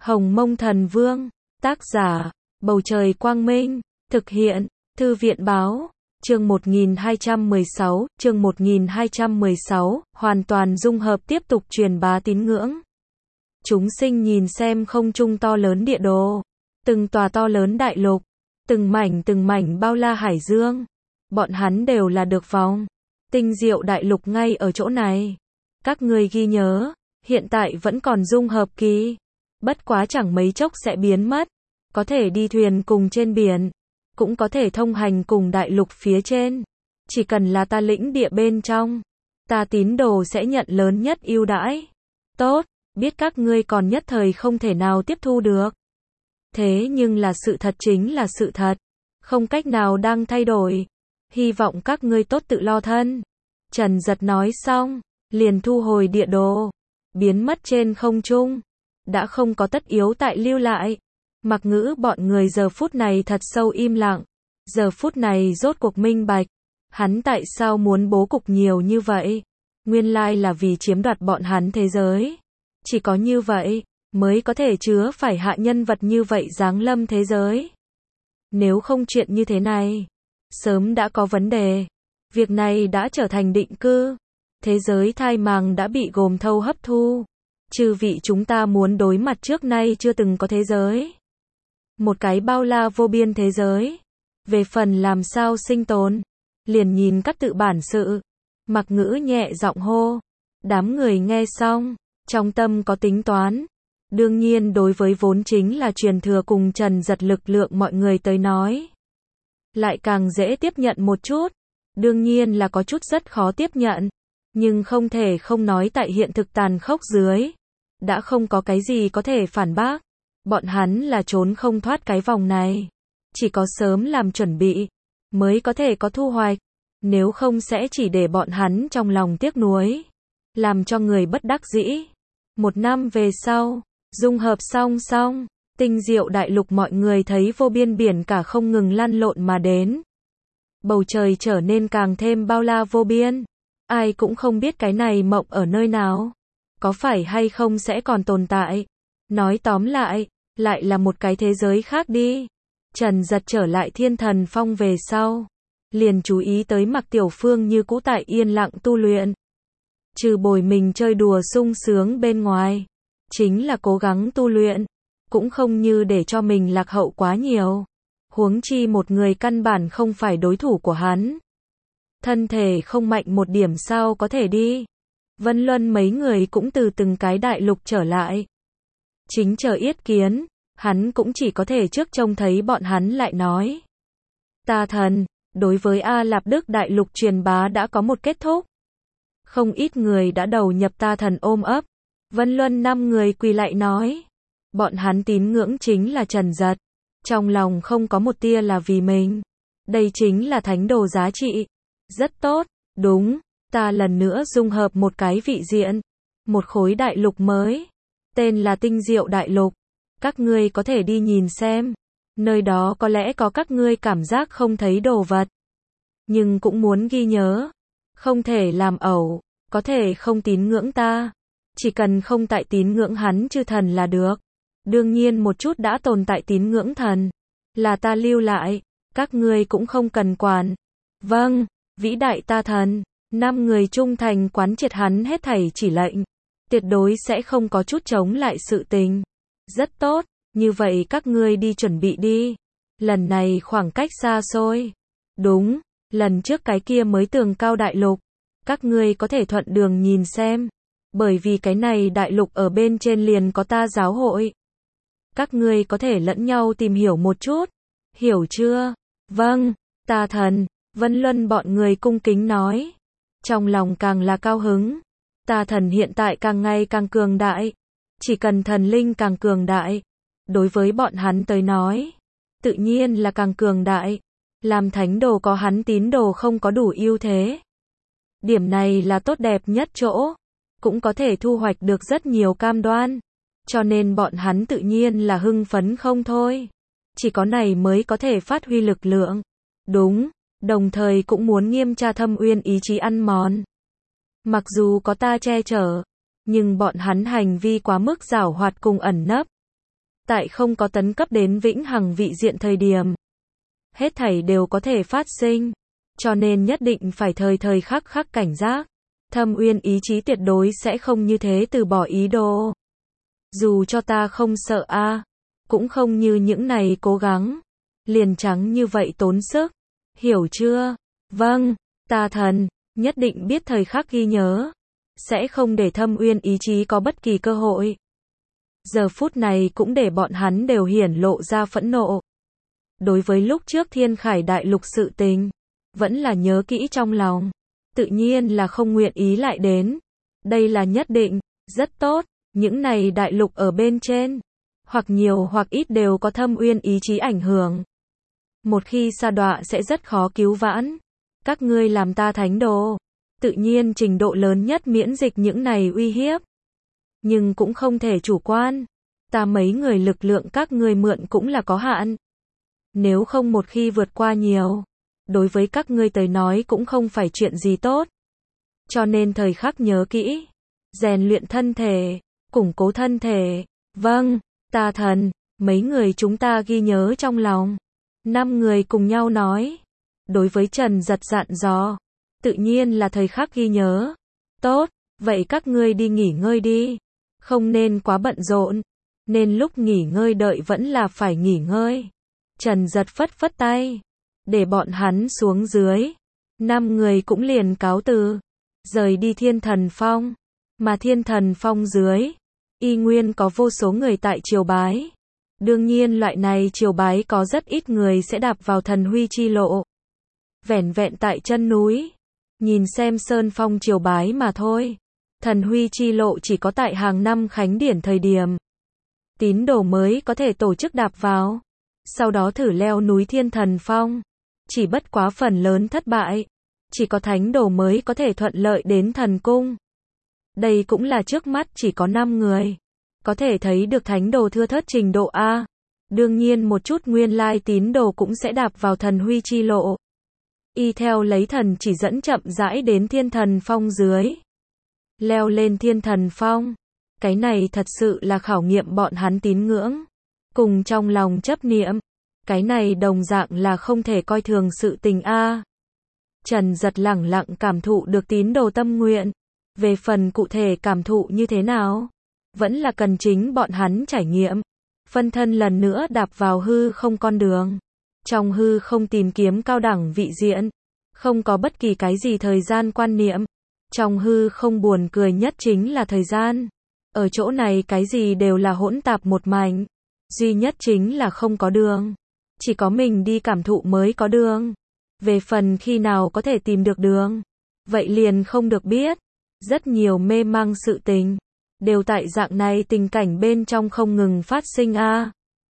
Hồng Mông Thần Vương, tác giả, Bầu Trời Quang Minh, thực hiện, Thư viện Báo, chương 1216, hoàn toàn dung hợp tiếp tục truyền bá tín ngưỡng. Chúng sinh nhìn xem không trung to lớn địa đồ, từng tòa to lớn đại lục, từng mảnh bao la hải dương, bọn hắn đều là được vòng tinh diệu đại lục ngay ở chỗ này. Các ngươi ghi nhớ, hiện tại vẫn còn dung hợp kỳ, bất quá chẳng mấy chốc sẽ biến mất, có thể đi thuyền cùng trên biển, cũng có thể thông hành cùng đại lục phía trên. Chỉ cần là ta lĩnh địa bên trong, ta tín đồ sẽ nhận lớn nhất ưu đãi. Tốt, biết các ngươi còn nhất thời không thể nào tiếp thu được. Thế nhưng là sự thật chính là sự thật, không cách nào đang thay đổi. Hy vọng các ngươi tốt tự lo thân. Trần Giật nói xong, liền thu hồi địa đồ, biến mất trên không trung. Đã không có tất yếu tại lưu lại. Mặc Ngữ bọn người giờ phút này thật sâu im lặng. Giờ phút này rốt cuộc minh bạch, hắn tại sao muốn bố cục nhiều như vậy? Nguyên lai là vì chiếm đoạt bọn hắn thế giới. Chỉ có như vậy, mới có thể chứa phải hạ nhân vật như vậy giáng lâm thế giới. Nếu không chuyện như thế này, sớm đã có vấn đề. Việc này đã trở thành định cư. Thế giới thai màng đã bị gồm thâu hấp thu. Chư vị chúng ta muốn đối mặt trước nay chưa từng có thế giới. Một cái bao la vô biên thế giới. Về phần làm sao sinh tồn, liền nhìn các tự bản sự. Mặc Ngữ nhẹ giọng hô. Đám người nghe xong, trong tâm có tính toán. Đương nhiên đối với vốn chính là truyền thừa cùng Trần Giật lực lượng mọi người tới nói, lại càng dễ tiếp nhận một chút. Đương nhiên là có chút rất khó tiếp nhận, nhưng không thể không nói tại hiện thực tàn khốc dưới, đã không có cái gì có thể phản bác. Bọn hắn là trốn không thoát cái vòng này. Chỉ có sớm làm chuẩn bị, mới có thể có thu hoạch. Nếu không sẽ chỉ để bọn hắn trong lòng tiếc nuối, làm cho người bất đắc dĩ. 1 năm về sau, dung hợp xong, tinh diệu đại lục mọi người thấy vô biên biển cả không ngừng lăn lộn mà đến. Bầu trời trở nên càng thêm bao la vô biên. Ai cũng không biết cái này mộng ở nơi nào, có phải hay không sẽ còn tồn tại. Nói tóm lại, lại là một cái thế giới khác đi. Trần Giật trở lại Thiên Thần Phong về sau, liền chú ý tới Mạc Tiểu Phương như cũ tại yên lặng tu luyện. Trừ bồi mình chơi đùa sung sướng bên ngoài, chính là cố gắng tu luyện, cũng không như để cho mình lạc hậu quá nhiều. Huống chi một người căn bản không phải đối thủ của hắn. Thân thể không mạnh một điểm sao có thể đi. Vân Luân mấy người cũng từ từng cái đại lục trở lại. Chính chờ yết kiến, hắn cũng chỉ có thể trước trông thấy bọn hắn lại nói. Ta thần, đối với A Lạp Đức đại lục truyền bá đã có một kết thúc. Không ít người đã đầu nhập ta thần ôm ấp. Vân Luân 5 người quỳ lại nói. Bọn hắn tín ngưỡng chính là Trần Giật. Trong lòng không có một tia là vì mình. Đây chính là thánh đồ giá trị. Rất tốt, đúng, ta lần nữa dung hợp một cái vị diện. Một khối đại lục mới. Tên là Tinh Diệu Đại Lục. Các ngươi có thể đi nhìn xem. Nơi đó có lẽ có các ngươi cảm giác không thấy đồ vật. Nhưng cũng muốn ghi nhớ. Không thể làm ẩu, có thể không tín ngưỡng ta. Chỉ cần không tại tín ngưỡng hắn chư thần là được. Đương nhiên một chút đã tồn tại tín ngưỡng thần, là ta lưu lại, các ngươi cũng không cần quản. Vâng, vĩ đại ta thần. 5 người trung thành quán triệt hắn hết thảy chỉ lệnh. Tuyệt đối sẽ không có chút chống lại sự tình. Rất tốt, như vậy các ngươi đi chuẩn bị đi. Lần này khoảng cách xa xôi. Đúng, lần trước cái kia mới tường cao đại lục. Các ngươi có thể thuận đường nhìn xem. Bởi vì cái này đại lục ở bên trên liền có ta giáo hội. Các ngươi có thể lẫn nhau tìm hiểu một chút. Hiểu chưa? Vâng, ta thần. Vân Luân bọn người cung kính nói. Trong lòng càng là cao hứng. Ta thần hiện tại càng ngày càng cường đại. Chỉ cần thần linh càng cường đại, đối với bọn hắn tới nói, tự nhiên là càng cường đại. Làm thánh đồ có hắn tín đồ không có đủ ưu thế. Điểm này là tốt đẹp nhất chỗ. Cũng có thể thu hoạch được rất nhiều cam đoan. Cho nên bọn hắn tự nhiên là hưng phấn không thôi. Chỉ có này mới có thể phát huy lực lượng. Đúng, đồng thời cũng muốn nghiêm tra Thâm Uyên ý chí ăn mòn. Mặc dù có ta che chở, nhưng bọn hắn hành vi quá mức giảo hoạt cùng ẩn nấp. Tại không có tấn cấp đến vĩnh hằng vị diện thời điểm, hết thảy đều có thể phát sinh. Cho nên nhất định phải thời thời khắc khắc cảnh giác. Thâm Uyên ý chí tuyệt đối sẽ không như thế từ bỏ ý đồ. Dù cho ta không sợ cũng không như những này cố gắng. Liền trắng như vậy tốn sức. Hiểu chưa? Vâng, ta thần, nhất định biết thời khắc ghi nhớ. Sẽ không để Thâm Uyên ý chí có bất kỳ cơ hội. Giờ phút này cũng để bọn hắn đều hiển lộ ra phẫn nộ. Đối với lúc trước Thiên Khải Đại Lục sự tình, vẫn là nhớ kỹ trong lòng. Tự nhiên là không nguyện ý lại đến. Đây là nhất định, rất tốt. Những này đại lục ở bên trên, hoặc nhiều hoặc ít đều có Thâm Uyên ý chí ảnh hưởng. Một khi sa đọa sẽ rất khó cứu vãn. Các ngươi làm ta thánh đồ, tự nhiên trình độ lớn nhất miễn dịch những này uy hiếp. Nhưng cũng không thể chủ quan. Ta mấy người lực lượng các ngươi mượn cũng là có hạn. Nếu không một khi vượt qua nhiều, đối với các ngươi tới nói cũng không phải chuyện gì tốt. Cho nên thời khắc nhớ kỹ, rèn luyện thân thể, củng cố thân thể. Vâng, ta thần, mấy người chúng ta ghi nhớ trong lòng. 5 người cùng nhau nói. Đối với Trần Giật dặn dò, tự nhiên là thời khắc ghi nhớ. Tốt, vậy các ngươi đi nghỉ ngơi đi. Không nên quá bận rộn, nên lúc nghỉ ngơi đợi vẫn là phải nghỉ ngơi. Trần Giật phất phất tay, để bọn hắn xuống dưới. 5 người cũng liền cáo từ, rời đi Thiên Thần Phong. Mà Thiên Thần Phong dưới, y nguyên có vô số người tại triều bái. Đương nhiên loại này triều bái có rất ít người sẽ đạp vào thần huy chi lộ. Vẻn vẹn tại chân núi, nhìn xem sơn phong triều bái mà thôi. Thần huy chi lộ chỉ có tại hàng năm khánh điển thời điểm, tín đồ mới có thể tổ chức đạp vào. Sau đó thử leo núi Thiên Thần Phong, chỉ bất quá phần lớn thất bại. Chỉ có thánh đồ mới có thể thuận lợi đến thần cung. Đây cũng là trước mắt chỉ có 5 người. Có thể thấy được thánh đồ thưa thớt trình độ A. Đương nhiên một chút nguyên lai tín đồ cũng sẽ đạp vào thần huy chi lộ. Y theo lấy thần chỉ dẫn chậm rãi đến Thiên Thần Phong dưới. Leo lên Thiên Thần Phong. Cái này thật sự là khảo nghiệm bọn hắn tín ngưỡng. Cùng trong lòng chấp niệm. Cái này đồng dạng là không thể coi thường sự tình A. Trần Giật lẳng lặng cảm thụ được tín đồ tâm nguyện. Về phần cụ thể cảm thụ như thế nào, vẫn là cần chính bọn hắn trải nghiệm. Phân thân lần nữa đạp vào hư không con đường. Trong hư không tìm kiếm cao đẳng vị diện. Không có bất kỳ cái gì thời gian quan niệm. Trong hư không buồn cười nhất chính là thời gian. Ở chỗ này cái gì đều là hỗn tạp một mảnh. Duy nhất chính là không có đường. Chỉ có mình đi cảm thụ mới có đường. Về phần khi nào có thể tìm được đường, vậy liền không được biết. Rất nhiều mê mang sự tình, đều tại dạng này tình cảnh bên trong không ngừng phát sinh A.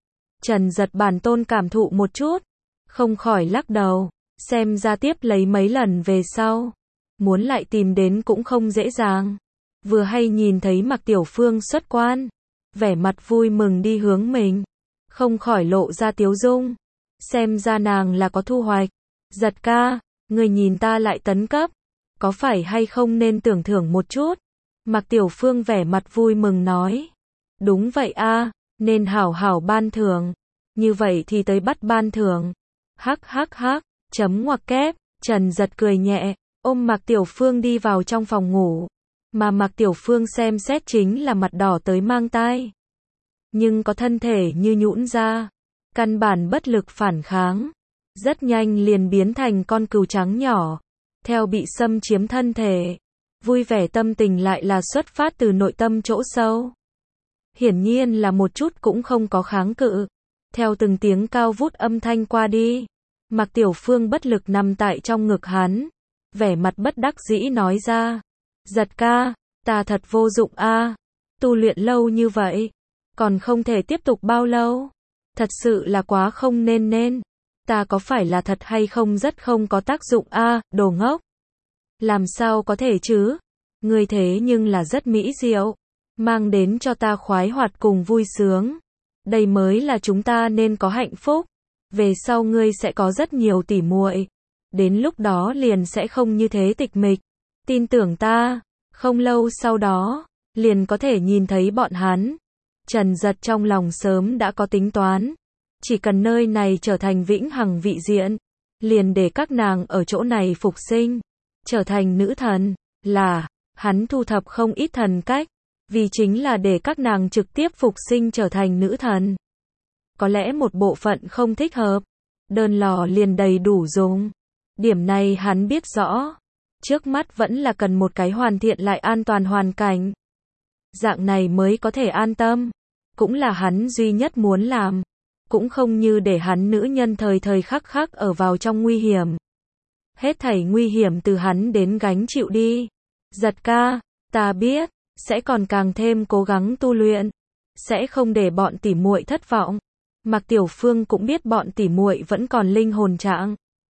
Trần Giật bản tôn cảm thụ một chút, không khỏi lắc đầu, xem ra tiếp lấy mấy lần về sau, muốn lại tìm đến cũng không dễ dàng. Vừa hay nhìn thấy Mạc Tiểu Phương xuất quan, vẻ mặt vui mừng đi hướng mình, không khỏi lộ ra tiếu dung. Xem ra nàng là có thu hoạch. Giật ca, người nhìn ta lại tấn cấp, có phải hay không nên tưởng thưởng một chút? Mạc Tiểu Phương vẻ mặt vui mừng nói. Đúng vậy A, nên hảo hảo ban thưởng. Như vậy thì tới bắt ban thưởng. Hắc hắc hắc, chấm ngoặc kép. Trần Giật cười nhẹ, ôm Mạc Tiểu Phương đi vào trong phòng ngủ. Mà Mạc Tiểu Phương xem xét chính là mặt đỏ tới mang tai. Nhưng có thân thể như nhũn ra, căn bản bất lực phản kháng. Rất nhanh liền biến thành con cừu trắng nhỏ. Theo bị xâm chiếm thân thể, vui vẻ tâm tình lại là xuất phát từ nội tâm chỗ sâu. Hiển nhiên là một chút cũng không có kháng cự. Theo từng tiếng cao vút âm thanh qua đi, Mạc Tiểu Phương bất lực nằm tại trong ngực hắn, vẻ mặt bất đắc dĩ nói ra. Giật ca, ta thật vô dụng A. Tu luyện lâu như vậy, còn không thể tiếp tục bao lâu. Thật sự là quá không nên. Ta có phải là thật hay không rất không có tác dụng A, đồ ngốc. Làm sao có thể chứ? Ngươi thế nhưng là rất mỹ diệu, mang đến cho ta khoái hoạt cùng vui sướng. Đây mới là chúng ta nên có hạnh phúc. Về sau ngươi sẽ có rất nhiều tỉ muội. Đến lúc đó liền sẽ không như thế tịch mịch. Tin tưởng ta, không lâu sau đó, liền có thể nhìn thấy bọn hắn. Trần Giật trong lòng sớm đã có tính toán. Chỉ cần nơi này trở thành vĩnh hằng vị diện, liền để các nàng ở chỗ này phục sinh, trở thành nữ thần, là, hắn thu thập không ít thần cách, vì chính là để các nàng trực tiếp phục sinh trở thành nữ thần. Có lẽ một bộ phận không thích hợp, đơn lò liền đầy đủ dùng. Điểm này hắn biết rõ. Trước mắt vẫn là cần một cái hoàn thiện lại an toàn hoàn cảnh. Dạng này mới có thể an tâm. Cũng là hắn duy nhất muốn làm. Cũng không như để hắn nữ nhân thời thời khắc khắc ở vào trong nguy hiểm. Hết thảy nguy hiểm từ hắn đến gánh chịu đi. Giật ca, ta biết, sẽ còn càng thêm cố gắng tu luyện. Sẽ không để bọn tỉ muội thất vọng. Mạc Tiểu Phương cũng biết bọn tỉ muội vẫn còn linh hồn trạng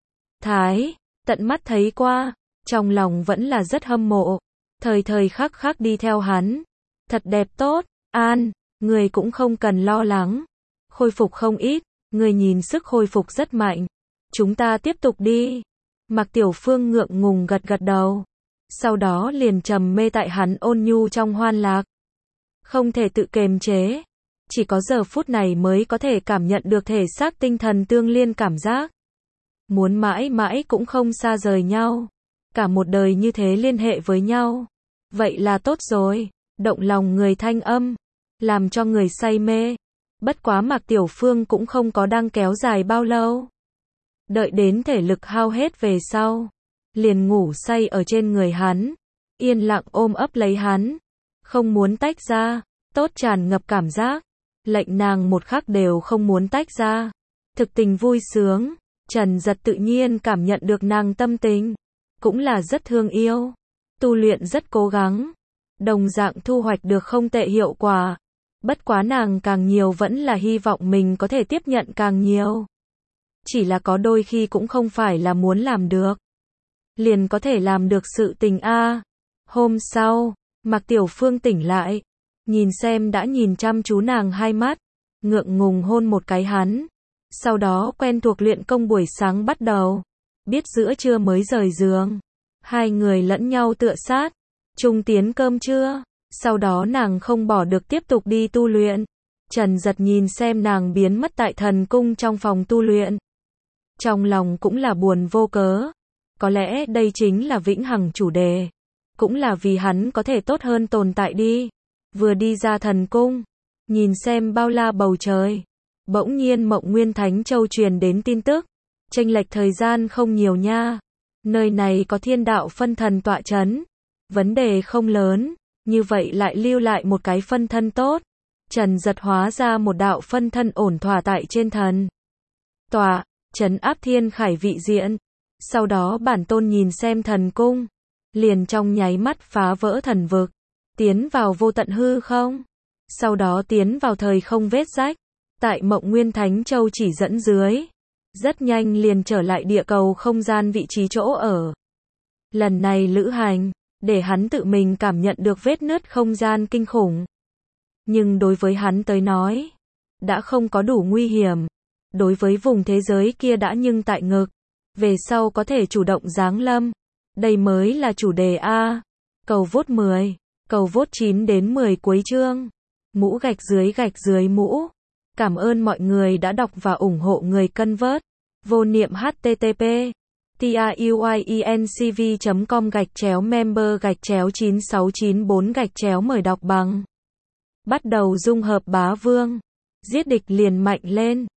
thái, tận mắt thấy qua, trong lòng vẫn là rất hâm mộ, thời thời khắc khắc đi theo hắn, thật đẹp tốt, An, người cũng không cần lo lắng, khôi phục không ít, người nhìn sức khôi phục rất mạnh, chúng ta tiếp tục đi. Mạc Tiểu Phương ngượng ngùng gật gật đầu, sau đó liền trầm mê tại hắn ôn nhu trong hoan lạc, không thể tự kiềm chế. Chỉ có giờ phút này mới có thể cảm nhận được thể xác tinh thần tương liên cảm giác. Muốn mãi mãi cũng không xa rời nhau. Cả một đời như thế liên hệ với nhau. Vậy là tốt rồi. Động lòng người thanh âm. Làm cho người say mê. Bất quá Mạc Tiểu Phương cũng không có đang kéo dài bao lâu. Đợi đến thể lực hao hết về sau. Liền ngủ say ở trên người hắn. Yên lặng ôm ấp lấy hắn. Không muốn tách ra. Tốt tràn ngập cảm giác. Lệnh nàng một khắc đều không muốn tách ra. Thực tình vui sướng. Trần Giật tự nhiên cảm nhận được nàng tâm tình. Cũng là rất thương yêu. Tu luyện rất cố gắng. Đồng dạng thu hoạch được không tệ hiệu quả. Bất quá nàng càng nhiều vẫn là hy vọng mình có thể tiếp nhận càng nhiều. Chỉ là có đôi khi cũng không phải là muốn làm được. Liền có thể làm được sự tình a. Hôm sau, Mạc Tiểu Phương tỉnh lại. Nhìn xem đã nhìn chăm chú nàng hai mắt, ngượng ngùng hôn một cái hắn. Sau đó quen thuộc luyện công buổi sáng bắt đầu. Biết giữa trưa mới rời giường. Hai người lẫn nhau tựa sát. Chung tiến cơm trưa. Sau đó nàng không bỏ được tiếp tục đi tu luyện. Trần Giật nhìn xem nàng biến mất tại thần cung trong phòng tu luyện. Trong lòng cũng là buồn vô cớ. Có lẽ đây chính là vĩnh hằng chủ đề. Cũng là vì hắn có thể tốt hơn tồn tại đi. Vừa đi ra thần cung, nhìn xem bao la bầu trời, bỗng nhiên Mộng Nguyên Thánh Châu truyền đến tin tức, chênh lệch thời gian không nhiều nha. Nơi này có thiên đạo phân thần tọa chấn, vấn đề không lớn, như vậy lại lưu lại một cái phân thân tốt. Trần Giật hóa ra một đạo phân thân ổn thỏa tại trên thần tọa, trấn áp thiên khải vị diện. Sau đó bản tôn nhìn xem thần cung, liền trong nháy mắt phá vỡ thần vực. Tiến vào vô tận hư không, sau đó tiến vào thời không vết rách, tại Mộng Nguyên Thánh Châu chỉ dẫn dưới, rất nhanh liền trở lại địa cầu không gian vị trí chỗ ở. Lần này lữ hành, để hắn tự mình cảm nhận được vết nứt không gian kinh khủng. Nhưng đối với hắn tới nói, đã không có đủ nguy hiểm. Đối với vùng thế giới kia đã nhưng tại ngực, về sau có thể chủ động giáng lâm. Đây mới là chủ đề A. Cầu vote 10. Cầu vote 9 đến 10 cuối chương. Mũ gạch dưới mũ. Cảm ơn mọi người đã đọc và ủng hộ người cân vớt. Vô niệm http tiuyecom/member/9694 mời đọc bằng. Bắt đầu dung hợp bá vương. Giết địch liền mạnh lên.